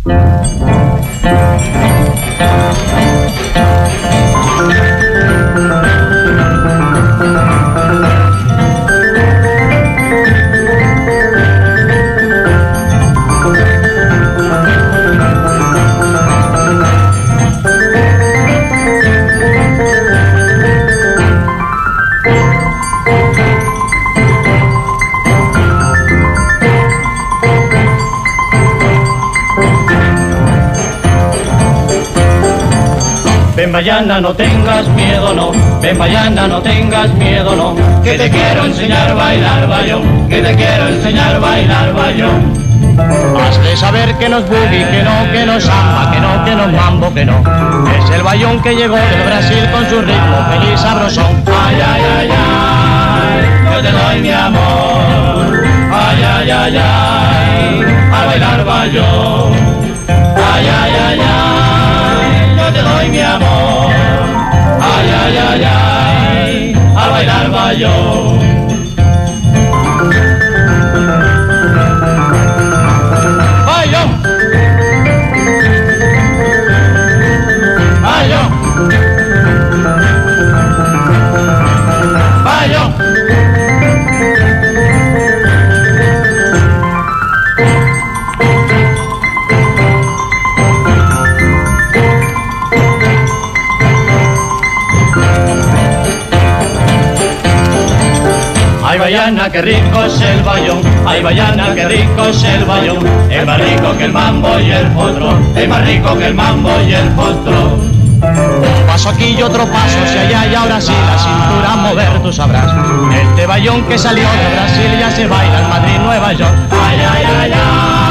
Ven Bayana, no tengas miedo, no. Ven Bayana, no tengas miedo, no. Que te quiero enseñar a bailar bayón, que te quiero enseñar a bailar bayón. Has de saber que no es boogie, que no samba, que no mambo, que no. Es el bayón que llegó del Brasil con su ritmo feliz sabrosón. Ay, ay, ay, ay, yo te doy mi amor. Ay, ay, ay, ay, a bailar bayón. Ay, ay, ay, ay, yo te doy mi amor. Ay, ay, ay, ay, a bailar bayón. Ay, Bayana, qué rico es el bayón. Ay, Bayana, qué rico es el bayón. Es más rico que el mambo y el potro. Es más rico que el mambo y el potro. Un paso aquí y otro paso hacia allá y ahora sí la cintura a mover tú sabrás. Este bayón que salió de Brasil ya se baila en Madrid, Nueva York. Ay, ay, ay, ay.